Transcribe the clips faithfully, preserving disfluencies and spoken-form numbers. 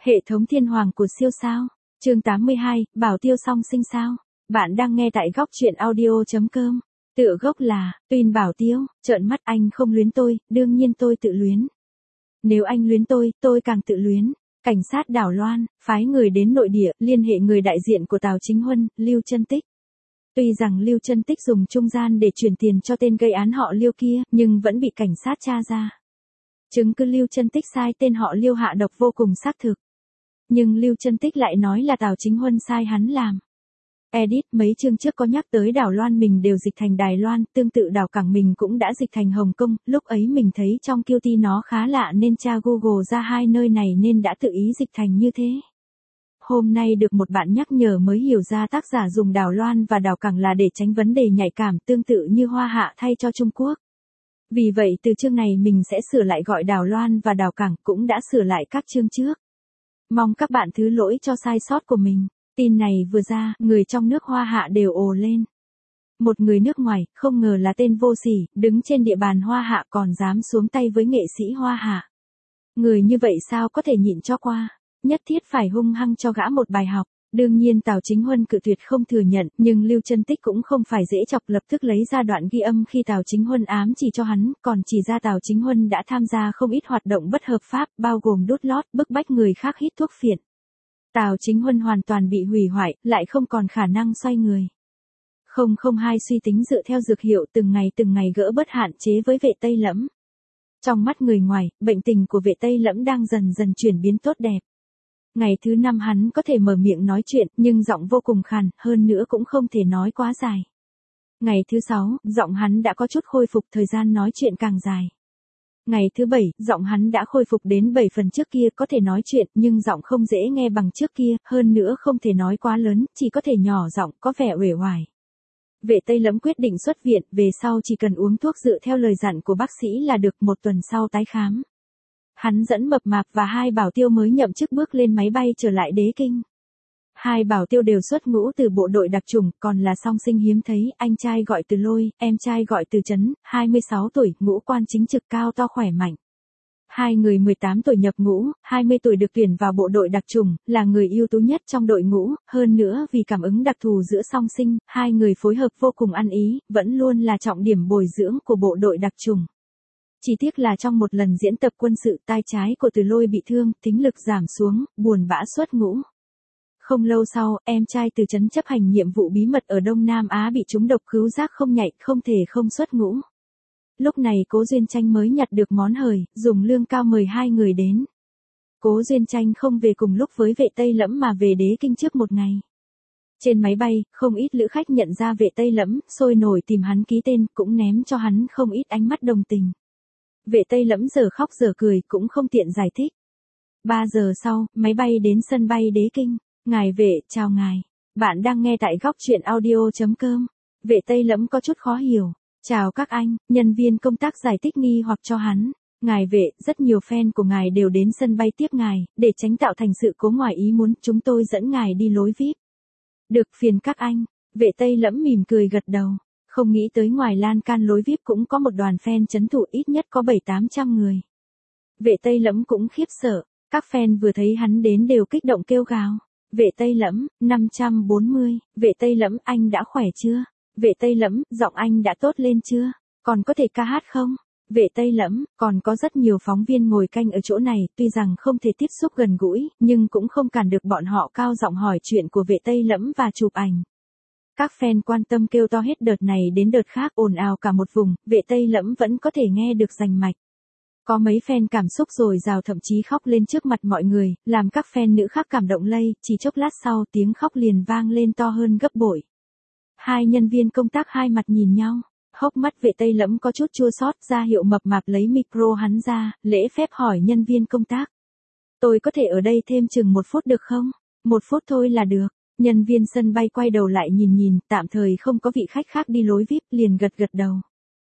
Hệ thống thiên hoàng của siêu sao. Chương tám mươi hai, Bảo Tiêu song sinh sao. Bạn đang nghe tại góc truyện audio chấm com. Tựa gốc là, Tuyên Bảo Tiêu, trợn mắt anh không luyến tôi, đương nhiên tôi tự luyến. Nếu anh luyến tôi, tôi càng tự luyến. Cảnh sát Đảo Loan, phái người đến nội địa, liên hệ người đại diện của Tào Chính Huân, Lưu Chân Tích. Tuy rằng Lưu Chân Tích dùng trung gian để chuyển tiền cho tên gây án họ Lưu kia, nhưng vẫn bị cảnh sát tra ra. Chứng cứ Lưu Chân Tích sai tên họ Lưu hạ độc vô cùng xác thực. Nhưng Lưu Chân Tích lại nói là Tào Chính Huân sai hắn làm. Edit mấy chương trước có nhắc tới Đảo Loan mình đều dịch thành Đài Loan, tương tự đảo cảng mình cũng đã dịch thành Hồng Kông, lúc ấy mình thấy trong Q T nó khá lạ nên tra Google ra hai nơi này nên đã tự ý dịch thành như thế. Hôm nay được một bạn nhắc nhở mới hiểu ra tác giả dùng Đảo Loan và đảo cảng là để tránh vấn đề nhạy cảm tương tự như Hoa Hạ thay cho Trung Quốc. Vì vậy từ chương này mình sẽ sửa lại gọi Đảo Loan và đảo cảng, cũng đã sửa lại các chương trước. Mong các bạn thứ lỗi cho sai sót của mình. Tin này vừa ra, người trong nước Hoa Hạ đều ồ lên. Một người nước ngoài, không ngờ là tên vô sỉ, đứng trên địa bàn Hoa Hạ còn dám xuống tay với nghệ sĩ Hoa Hạ. Người như vậy sao có thể nhịn cho qua, nhất thiết phải hung hăng cho gã một bài học. Đương nhiên Tào Chính Huân cự tuyệt không thừa nhận, nhưng Lưu Chân Tích cũng không phải dễ chọc, lập tức lấy ra đoạn ghi âm khi Tào Chính Huân ám chỉ cho hắn, còn chỉ ra Tào Chính Huân đã tham gia không ít hoạt động bất hợp pháp, bao gồm đốt lót, bức bách người khác hít thuốc phiện. Tào Chính Huân hoàn toàn bị hủy hoại, lại không còn khả năng xoay người. không không hai suy tính dựa theo dược hiệu từng ngày từng ngày gỡ bớt hạn chế với Vệ Tây Lẫm. Trong mắt người ngoài, bệnh tình của Vệ Tây Lẫm đang dần dần chuyển biến tốt đẹp. Ngày thứ năm hắn có thể mở miệng nói chuyện, nhưng giọng vô cùng khàn, hơn nữa cũng không thể nói quá dài. Ngày thứ sáu, giọng hắn đã có chút khôi phục, thời gian nói chuyện càng dài. Ngày thứ bảy, giọng hắn đã khôi phục đến bảy phần trước kia, có thể nói chuyện, nhưng giọng không dễ nghe bằng trước kia, hơn nữa không thể nói quá lớn, chỉ có thể nhỏ giọng, có vẻ uể oải. Vệ Tây Lẫm quyết định xuất viện, về sau chỉ cần uống thuốc dựa theo lời dặn của bác sĩ là được, một tuần sau tái khám. Hắn dẫn Mập Mạp và hai bảo tiêu mới nhậm chức bước lên máy bay trở lại Đế Kinh. Hai bảo tiêu đều xuất ngũ từ bộ đội đặc chủng, còn là song sinh hiếm thấy, anh trai gọi Từ Lôi, em trai gọi Từ Chấn, hai mươi sáu tuổi, ngũ quan chính trực, cao to khỏe mạnh. Hai người mười tám tuổi nhập ngũ, hai mươi tuổi được tuyển vào bộ đội đặc chủng, là người ưu tú nhất trong đội ngũ, hơn nữa vì cảm ứng đặc thù giữa song sinh, hai người phối hợp vô cùng ăn ý, vẫn luôn là trọng điểm bồi dưỡng của bộ đội đặc chủng. Chỉ tiếc là trong một lần diễn tập quân sự, tai trái của Từ Lôi bị thương, thính lực giảm xuống, buồn bã xuất ngũ. Không lâu sau, em trai Từ Chấn chấp hành nhiệm vụ bí mật ở Đông Nam Á bị trúng độc khứu giác không nhạy, không thể không xuất ngũ. Lúc này Cố Duyên Tranh mới nhặt được món hời, dùng lương cao mời hai người đến. Cố Duyên Tranh không về cùng lúc với Vệ Tây Lẫm mà về Đế Kinh trước một ngày. Trên máy bay, không ít lữ khách nhận ra Vệ Tây Lẫm, sôi nổi tìm hắn ký tên, cũng ném cho hắn không ít ánh mắt đồng tình. Vệ Tây Lẫm giờ khóc giờ cười, cũng không tiện giải thích. Ba giờ sau, máy bay đến sân bay Đế Kinh. Ngài Vệ, chào ngài. Bạn đang nghe tại góc truyện audio chấm com. Vệ Tây Lẫm có chút khó hiểu. Chào các anh, nhân viên công tác giải thích nghi hoặc cho hắn. Ngài Vệ, rất nhiều fan của ngài đều đến sân bay tiếp ngài, để tránh tạo thành sự cố ngoài ý muốn, chúng tôi dẫn ngài đi lối vi ai pi. Được, phiền các anh. Vệ Tây Lẫm mỉm cười gật đầu. Không nghĩ tới ngoài lan can lối vi ai pi cũng có một đoàn fan trấn thủ, ít nhất có bảy tám trăm người. Vệ Tây Lẫm cũng khiếp sợ, các fan vừa thấy hắn đến đều kích động kêu gào. Vệ Tây Lẫm, năm trăm bốn mươi, Vệ Tây Lẫm, anh đã khỏe chưa? Vệ Tây Lẫm, giọng anh đã tốt lên chưa? Còn có thể ca hát không? Vệ Tây Lẫm, còn có rất nhiều phóng viên ngồi canh ở chỗ này, tuy rằng không thể tiếp xúc gần gũi, nhưng cũng không cản được bọn họ cao giọng hỏi chuyện của Vệ Tây Lẫm và chụp ảnh. Các fan quan tâm kêu to hết đợt này đến đợt khác, ồn ào cả một vùng, Vệ Tây Lẫm vẫn có thể nghe được rành mạch. Có mấy fan cảm xúc dồi dào thậm chí khóc lên trước mặt mọi người, làm các fan nữ khác cảm động lây, chỉ chốc lát sau tiếng khóc liền vang lên to hơn gấp bội. Hai nhân viên công tác hai mặt nhìn nhau, hốc mắt Vệ Tây Lẫm có chút chua xót, ra hiệu Mập Mạp lấy micro hắn ra, lễ phép hỏi nhân viên công tác. Tôi có thể ở đây thêm chừng một phút được không? Một phút thôi là được. Nhân viên sân bay quay đầu lại nhìn nhìn, tạm thời không có vị khách khác đi lối vi ai pi, liền gật gật đầu.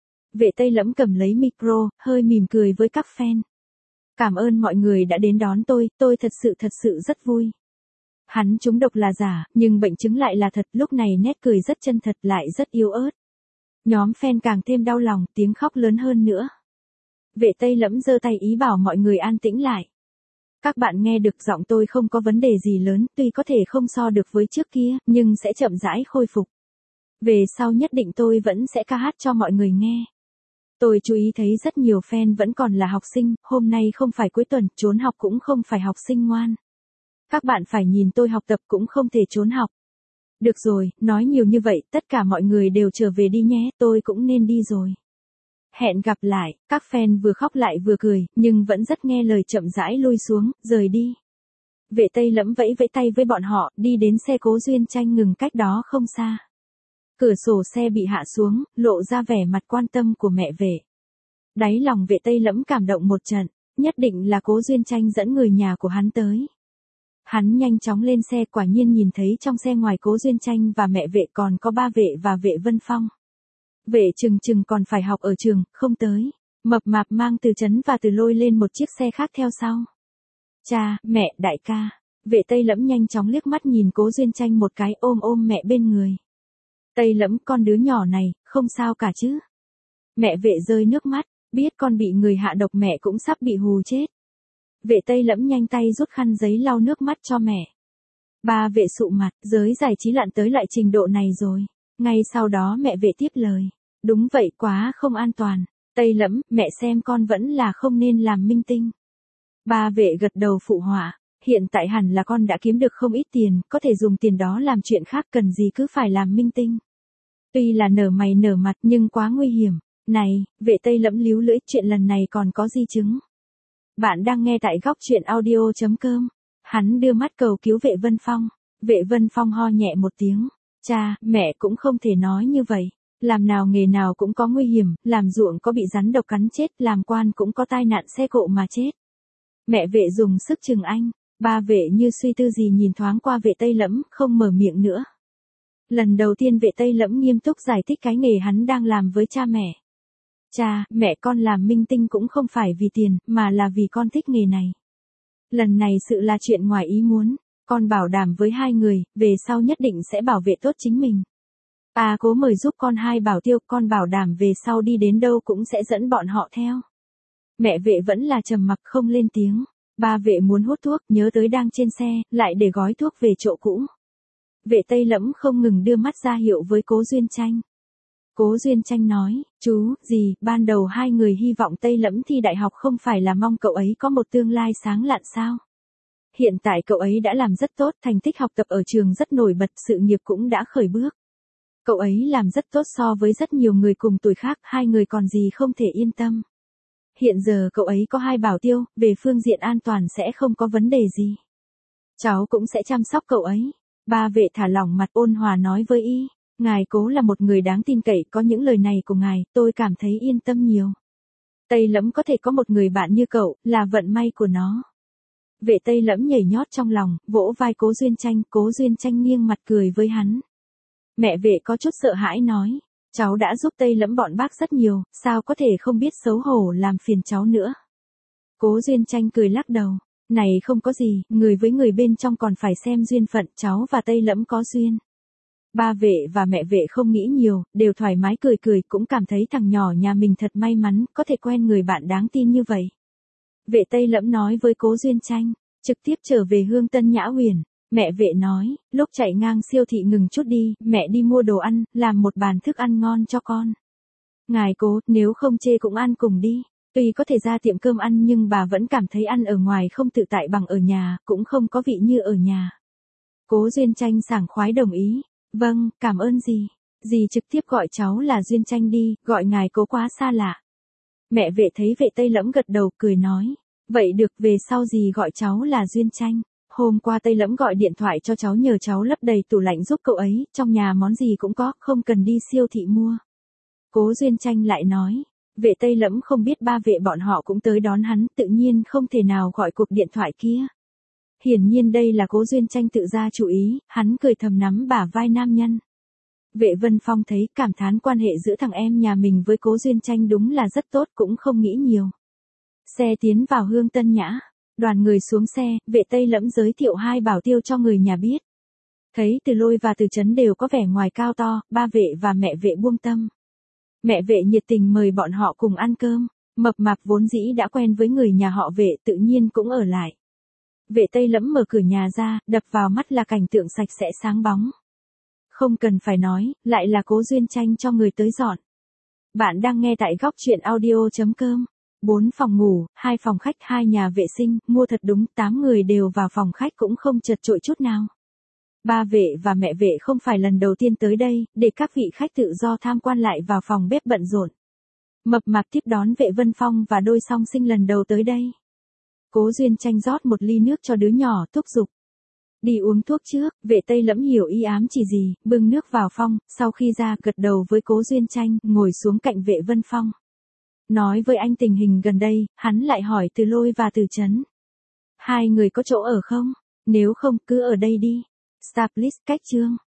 Vệ Tây Lẫm cầm lấy micro, hơi mỉm cười với các fan. Cảm ơn mọi người đã đến đón tôi, tôi thật sự thật sự rất vui. Hắn trúng độc là giả, nhưng bệnh chứng lại là thật, lúc này nét cười rất chân thật lại rất yếu ớt. Nhóm fan càng thêm đau lòng, tiếng khóc lớn hơn nữa. Vệ Tây Lẫm giơ tay ý bảo mọi người an tĩnh lại. Các bạn nghe được giọng tôi không có vấn đề gì lớn, tuy có thể không so được với trước kia, nhưng sẽ chậm rãi khôi phục. Về sau nhất định tôi vẫn sẽ ca hát cho mọi người nghe. Tôi chú ý thấy rất nhiều fan vẫn còn là học sinh, hôm nay không phải cuối tuần, trốn học cũng không phải học sinh ngoan. Các bạn phải nhìn tôi học tập cũng không thể trốn học. Được rồi, nói nhiều như vậy, tất cả mọi người đều trở về đi nhé, tôi cũng nên đi rồi. Hẹn gặp lại, các fan vừa khóc lại vừa cười, nhưng vẫn rất nghe lời chậm rãi lui xuống, rời đi. Vệ Tây Lẫm vẫy vẫy tay với bọn họ, đi đến xe Cố Duyên Tranh ngừng cách đó không xa. Cửa sổ xe bị hạ xuống, lộ ra vẻ mặt quan tâm của mẹ Vệ. Đáy lòng Vệ Tây Lẫm cảm động một trận, nhất định là Cố Duyên Tranh dẫn người nhà của hắn tới. Hắn nhanh chóng lên xe, quả nhiên nhìn thấy trong xe ngoài Cố Duyên Tranh và mẹ Vệ còn có ba Vệ và Vệ Vân Phong. Vệ Trừng Trừng còn phải học ở trường, không tới. Mập Mạp mang Từ Chấn và Từ Lôi lên một chiếc xe khác theo sau. Cha, mẹ, đại ca. Vệ Tây Lẫm nhanh chóng liếc mắt nhìn Cố Duyên Tranh một cái, ôm ôm mẹ bên người. Tây Lẫm, con đứa nhỏ này, không sao cả chứ. Mẹ Vệ rơi nước mắt, biết con bị người hạ độc mẹ cũng sắp bị hù chết. Vệ Tây Lẫm nhanh tay rút khăn giấy lau nước mắt cho mẹ. Ba Vệ sụ mặt, giới giải trí lặn tới loại trình độ này rồi. Ngay sau đó mẹ Vệ tiếp lời. Đúng vậy, quá không an toàn. Tây Lẫm, mẹ xem con vẫn là không nên làm minh tinh. Ba Vệ gật đầu phụ họa. Hiện tại hẳn là con đã kiếm được không ít tiền, có thể dùng tiền đó làm chuyện khác, cần gì cứ phải làm minh tinh. Tuy là nở mày nở mặt nhưng quá nguy hiểm. Này, Vệ Tây Lẫm líu lưỡi, chuyện lần này còn có di chứng. Bạn đang nghe tại góc truyện audio chấm com. Hắn đưa mắt cầu cứu Vệ Vân Phong. Vệ Vân Phong ho nhẹ một tiếng. Cha, mẹ cũng không thể nói như vậy. Làm nào nghề nào cũng có nguy hiểm, làm ruộng có bị rắn độc cắn chết, làm quan cũng có tai nạn xe cộ mà chết. Mẹ Vệ dùng sức chừng anh. Ba Vệ như suy tư gì nhìn thoáng qua Vệ Tây Lẫm, không mở miệng nữa. Lần đầu tiên Vệ Tây Lẫm nghiêm túc giải thích cái nghề hắn đang làm với cha mẹ. Cha, mẹ, con làm minh tinh cũng không phải vì tiền, mà là vì con thích nghề này. Lần này sự là chuyện ngoài ý muốn, con bảo đảm với hai người, về sau nhất định sẽ bảo vệ tốt chính mình. À, Cố mời giúp con hai bảo tiêu, con bảo đảm về sau đi đến đâu cũng sẽ dẫn bọn họ theo. Mẹ Vệ vẫn là trầm mặc không lên tiếng. Ba Vệ muốn hút thuốc, nhớ tới đang trên xe, lại để gói thuốc về chỗ cũ. Vệ Tây Lẫm không ngừng đưa mắt ra hiệu với Cố Duyên Tranh. Cố Duyên Tranh nói, chú, gì, ban đầu hai người hy vọng Tây Lẫm thi đại học không phải là mong cậu ấy có một tương lai sáng lạn sao? Hiện tại cậu ấy đã làm rất tốt, thành tích học tập ở trường rất nổi bật, sự nghiệp cũng đã khởi bước. Cậu ấy làm rất tốt so với rất nhiều người cùng tuổi khác, hai người còn gì không thể yên tâm. Hiện giờ cậu ấy có hai bảo tiêu, về phương diện an toàn sẽ không có vấn đề gì. Cháu cũng sẽ chăm sóc cậu ấy. Ba Vệ thả lỏng mặt ôn hòa nói với y. Ngài Cố là một người đáng tin cậy, có những lời này của ngài, tôi cảm thấy yên tâm nhiều. Tây Lẫm có thể có một người bạn như cậu, là vận may của nó. Vệ Tây Lẫm nhảy nhót trong lòng, vỗ vai Cố Duyên Tranh, Cố Duyên Tranh nghiêng mặt cười với hắn. Mẹ Vệ có chút sợ hãi nói, cháu đã giúp Tây Lẫm bọn bác rất nhiều, sao có thể không biết xấu hổ làm phiền cháu nữa. Cố Duyên Tranh cười lắc đầu, này không có gì, người với người bên trong còn phải xem duyên phận, cháu và Tây Lẫm có duyên. Ba Vệ và mẹ Vệ không nghĩ nhiều, đều thoải mái cười cười, cũng cảm thấy thằng nhỏ nhà mình thật may mắn, có thể quen người bạn đáng tin như vậy. Vệ Tây Lẫm nói với Cố Duyên Tranh, trực tiếp trở về Hương Tân Nhã Huyền. Mẹ Vệ nói, lúc chạy ngang siêu thị ngừng chút đi, mẹ đi mua đồ ăn, làm một bàn thức ăn ngon cho con. Ngài Cố, nếu không chê cũng ăn cùng đi. Tuy có thể ra tiệm cơm ăn nhưng bà vẫn cảm thấy ăn ở ngoài không tự tại bằng ở nhà, cũng không có vị như ở nhà. Cố Duyên Tranh sảng khoái đồng ý. Vâng, cảm ơn dì. Dì trực tiếp gọi cháu là Duyên Tranh đi, gọi ngài Cố quá xa lạ. Mẹ Vệ thấy Vệ Tây Lẫm gật đầu cười nói. Vậy được, về sau dì gọi cháu là Duyên Tranh. Hôm qua Tây Lẫm gọi điện thoại cho cháu nhờ cháu lấp đầy tủ lạnh giúp cậu ấy, trong nhà món gì cũng có, không cần đi siêu thị mua. Cố Duyên Tranh lại nói. Vệ Tây Lẫm không biết ba Vệ bọn họ cũng tới đón hắn, tự nhiên không thể nào gọi cuộc điện thoại kia. Hiển nhiên đây là Cố Duyên Tranh tự ra chủ ý, hắn cười thầm nắm bả vai nam nhân. Vệ Vân Phong thấy, cảm thán quan hệ giữa thằng em nhà mình với Cố Duyên Tranh đúng là rất tốt, cũng không nghĩ nhiều. Xe tiến vào Hương Tân Nhã, đoàn người xuống xe, Vệ Tây Lẫm giới thiệu hai bảo tiêu cho người nhà biết. Thấy Từ Lôi và Từ Chấn đều có vẻ ngoài cao to, ba Vệ và mẹ Vệ buông tâm. Mẹ Vệ nhiệt tình mời bọn họ cùng ăn cơm, Mập Mạp vốn dĩ đã quen với người nhà họ Vệ tự nhiên cũng ở lại. Vệ Tây Lẫm mở cửa nhà ra, đập vào mắt là cảnh tượng sạch sẽ sáng bóng. Không cần phải nói, lại là Cố Duyên Tranh cho người tới dọn. Bạn đang nghe tại góc truyện audio.com. Bốn phòng ngủ, hai phòng khách, hai nhà vệ sinh, mua thật đúng tám người đều vào phòng khách cũng không chật chội chút nào. Ba vệ và mẹ vệ không phải lần đầu tiên tới đây, để các vị khách tự do tham quan lại vào phòng bếp bận rộn. Mập mạp tiếp đón Vệ Vân Phong và đôi song sinh lần đầu tới đây. Cố Duyên Tranh rót một ly nước cho đứa nhỏ, thúc giục. Đi uống thuốc trước, Vệ Tây Lẫm hiểu ý ám chỉ gì, bưng nước vào phòng, sau khi ra gật đầu với Cố Duyên Tranh, ngồi xuống cạnh Vệ Vân Phong. Nói với anh tình hình gần đây, hắn lại hỏi Từ Lôi và Từ Chấn. Hai người có chỗ ở không? Nếu không, cứ ở đây đi. Start list cách chương.